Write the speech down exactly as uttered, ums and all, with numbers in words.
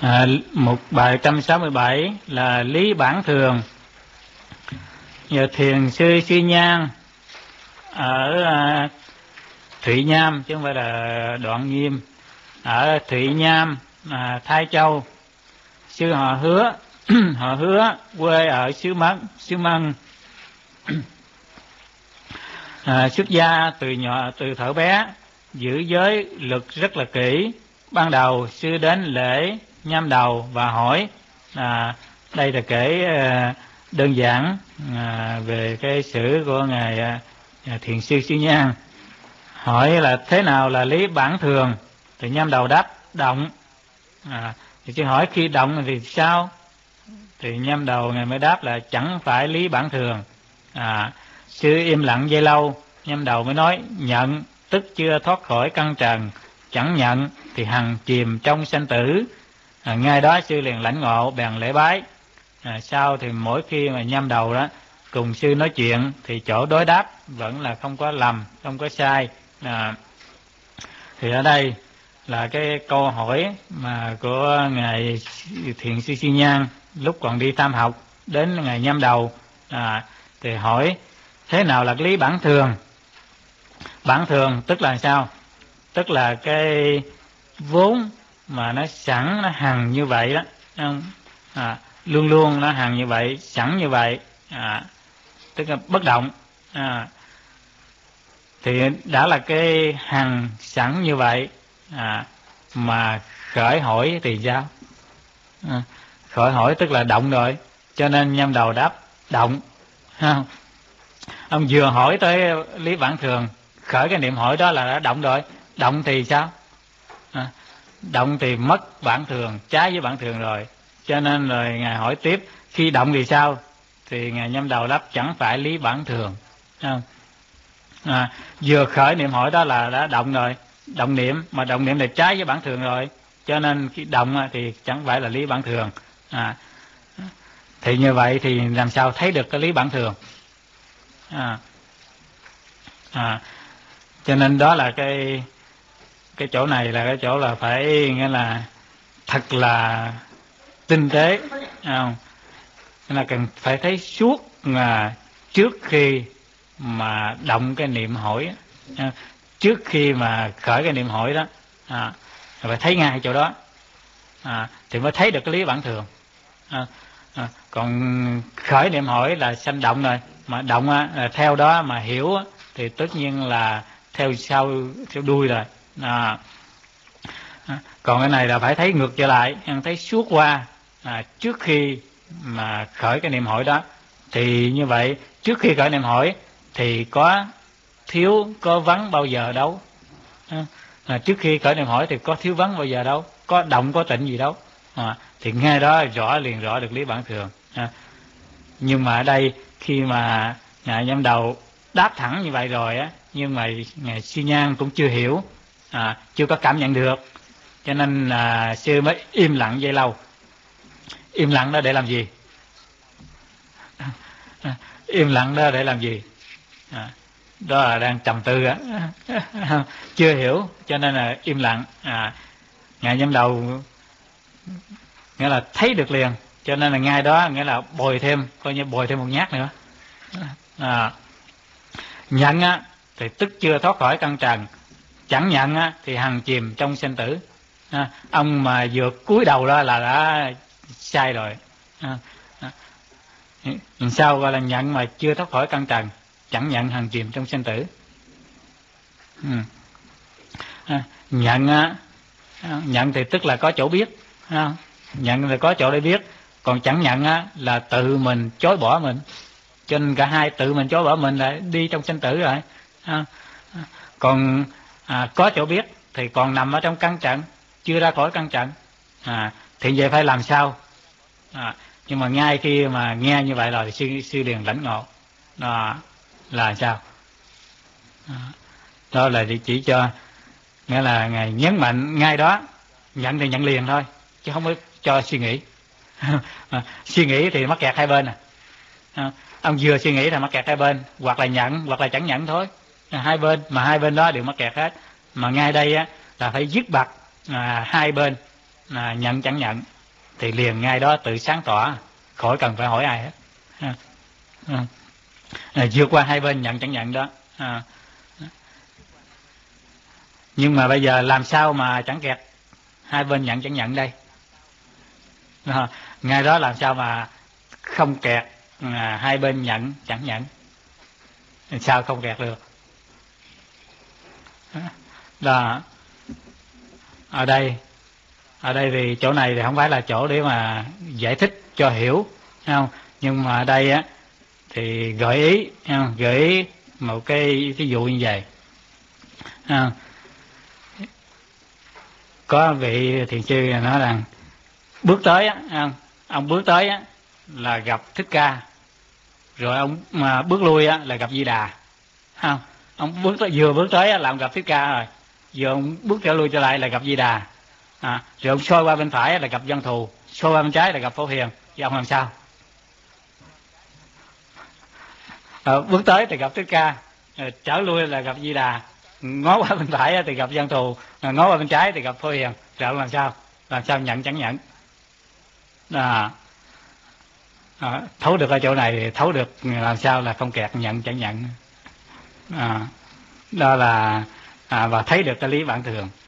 À, một bài một trăm sáu mươi bảy là lý bản thường. Giờ thiền sư Sư Nhan ở à, Thụy Nham, chứ không phải là Đoạn Nghiêm, ở Thụy Nham, à, Thái Châu. Sư họ Hứa, họ Hứa quê ở xứ Mân, xứ Mân. À, xuất gia từ nhỏ, từ thuở bé, giữ giới luật rất là kỹ. Ban đầu sư đến lễ nhâm đầu và hỏi, à, đây là kể à, đơn giản à, về cái sử của ngài à, thiền sư Sư Nhan. Hỏi là thế nào là lý bản thường, thì nhâm đầu đáp động. À, thì sư hỏi khi động thì sao, thì nhâm đầu ngài mới đáp là chẳng phải lý bản thường. À, sư im lặng giây lâu, nhâm đầu mới nói nhận tức chưa thoát khỏi căn trần, chẳng nhận thì hằng chìm trong sanh tử. À, ngay đó sư liền lãnh ngộ, bèn lễ bái. À, sau thì mỗi khi mà nhâm đầu đó cùng sư nói chuyện thì chỗ đối đáp vẫn là không có lầm, không có sai. À, thì ở đây là cái câu hỏi mà của ngài thiền sư Sư Nhan lúc còn đi tam học đến ngày nhâm đầu. À, thì hỏi thế nào là lý bản thường. Bản thường tức là sao? Tức là cái vốn mà nó sẵn, nó hằng như vậy đó, không? À, luôn luôn nó hằng như vậy, sẵn như vậy, à, tức là bất động. À, thì đã là cái hằng sẵn như vậy, à, mà khởi hỏi thì sao? À, khởi hỏi tức là động rồi, cho nên nhâm đầu đáp động. Không? Ông vừa hỏi tới lý bản thường, khởi cái niệm hỏi đó là đã động rồi. Động thì sao? À, động thì mất bản thường, trái với bản thường rồi. Cho nên rồi ngài hỏi tiếp khi động thì sao, thì ngài nhâm đầu đáp chẳng phải lý bản thường. Không? À, vừa khởi niệm hỏi đó là đã động rồi, động niệm, mà động niệm là trái với bản thường rồi, cho nên khi động thì chẳng phải là lý bản thường. À, thì như vậy thì làm sao thấy được cái lý bản thường? À, à, cho nên đó là cái cái chỗ này là cái chỗ là phải nghĩa là thật là tinh tế, không? Là cần phải thấy suốt là trước khi mà động cái niệm hỏi, trước khi mà khởi cái niệm hỏi đó, à, phải thấy ngay chỗ đó, à, thì mới thấy được cái lý bản thường. À, à, còn khởi niệm hỏi là sanh động rồi, mà động á, là theo đó mà hiểu á, thì tất nhiên là theo sau, theo đuôi rồi. À, à, còn cái này là phải thấy ngược trở lại, thấy suốt qua, à, trước khi mà khởi cái niệm hỏi đó. Thì như vậy trước khi khởi niệm hỏi thì có thiếu, có vắng bao giờ đâu. À, trước khi khởi niệm hỏi thì có thiếu vắng bao giờ đâu, có động có tịnh gì đâu. À, thì ngay đó rõ liền rõ được lý bản thường. À, nhưng mà ở đây khi mà ngài nhâm đầu đáp thẳng như vậy rồi á, nhưng mà ngài Sư Nhan cũng chưa hiểu, à, chưa có cảm nhận được, cho nên là sư mới im lặng giây lâu. Im lặng đó để làm gì? À, im lặng đó để làm gì? À, đó là đang trầm tư á, chưa hiểu, cho nên là im lặng. À, ngài nhâm đầu nghĩa là thấy được liền, cho nên là ngay đó nghĩa là bồi thêm, coi như bồi thêm một nhát nữa. À, nhận á thì tức chưa thoát khỏi căn trần, chẳng nhận á thì hằng chìm trong sinh tử. À, ông mà vừa cúi đầu đó là đã sai rồi. À, à, sao gọi là nhận mà chưa thoát khỏi căn trần, chẳng nhận hằng chìm trong sinh tử. Ừ. À, nhận á, nhận thì tức là có chỗ biết, à, nhận là có chỗ để biết, còn chẳng nhận á là tự mình chối bỏ mình, cho nên cả hai tự mình chối bỏ mình là đi trong sinh tử rồi. À, còn à, có chỗ biết thì còn nằm ở trong căn trận, chưa ra khỏi căn trận. À, thì vậy phải làm sao? À, nhưng mà ngay khi mà nghe như vậy rồi thì sư, sư liền lãnh ngộ. Đó là sao? À, đó là chỉ cho nghĩa là ngài nhấn mạnh ngay đó, nhận thì nhận liền thôi, chứ không có cho suy nghĩ. À, suy nghĩ thì mắc kẹt hai bên. À, à, ông vừa suy nghĩ là mắc kẹt hai bên, hoặc là nhận hoặc là chẳng nhận thôi. À, hai bên, mà hai bên đó đều mắc kẹt hết. Mà ngay đây á là phải dứt bặt à, hai bên, à, nhận chẳng nhận. thì liền ngay đó tự sáng tỏ, khỏi cần phải hỏi ai hết. À, à, à, vượt qua hai bên nhận chẳng nhận đó. À, nhưng mà bây giờ làm sao mà chẳng kẹt hai bên nhận chẳng nhận đây? À, ngay đó làm sao mà không kẹt à, hai bên nhận chẳng nhận? Sao không kẹt được? Đó, ở đây ở đây thì chỗ này thì không phải là chỗ để mà giải thích cho hiểu, không? Nhưng mà ở đây á thì gợi ý, không? Gợi ý một cái ví dụ như vậy. À, có vị thiền sư nói rằng bước tới á, không? Ông bước tới á là gặp Thích Ca, rồi ông mà bước lui á là gặp Di Đà, không? Ông bước tới, vừa bước tới á là ông gặp Thích Ca rồi, vừa ông bước trở lui trở lại là gặp Di Đà, à, rồi ông xoay qua bên phải là gặp Văn Thù, xoay qua bên trái là gặp Phổ Hiền. Thì ông làm sao? À, bước tới thì gặp Thích Ca, rồi trở lui là gặp Di Đà, ngó qua bên phải thì gặp Văn Thù, ngó qua bên trái thì gặp Phổ Hiền. Rồi ông làm sao? Làm sao nhận chẳng nhận? À, à, thấu được ở chỗ này thì thấu được làm sao là không kẹt nhận chẳng nhận. À, đó là à, và thấy được cái lý bản thường.